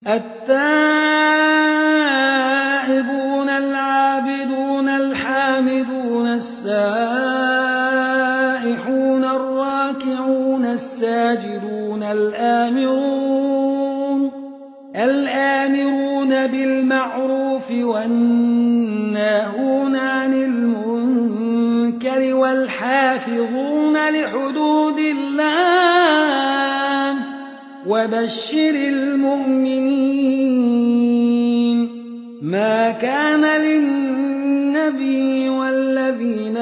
التائبون العابدون الحامدون السائحون الراكعون الساجدون الآمرون بالمعروف والناهون عن المنكر والحافظون لحدود الله وبشر المؤمنين. ما كان للنبي والذين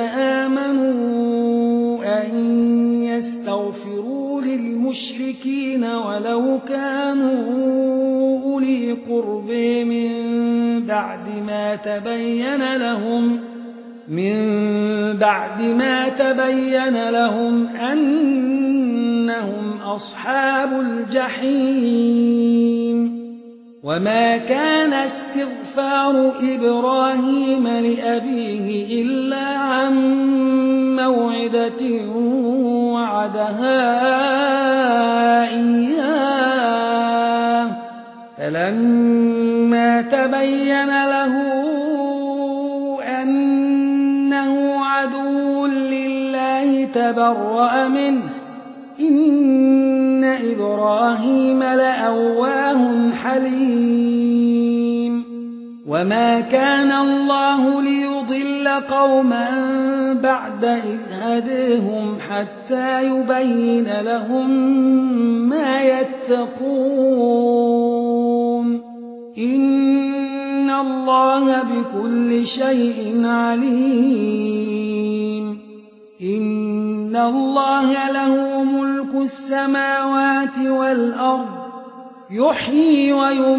آمنوا أن يستغفروا للمشركين ولو كانوا أولي قرب من بعد ما تبين لهم أنهم أصحاب الجحيم. وما كان استغفار إبراهيم لأبيه إلا عن موعدة وعدها إياه فلما تبين له أنه عدو لله تبرأ منه إن إبراهيم لأواه حليم. وما كان الله ليضل قوما بعد إذ هداهم حتى يبين لهم ما يتقون إن الله بكل شيء عليم. إن الله له ملك السماوات والأرض يحيي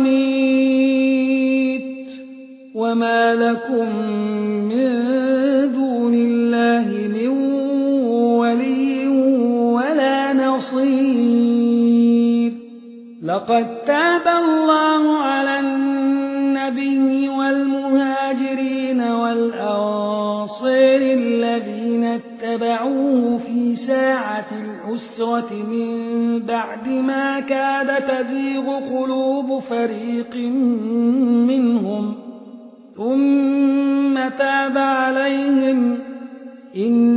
ويميت وما لكم من دون الله من ولي ولا نصير. لقد تاب الله على النبي والمهاجرين والأنصار الذين اتبعوه في ساعة العسرة من بعد ما كاد تزيغ قلوب فريق منهم ثم تاب عليهم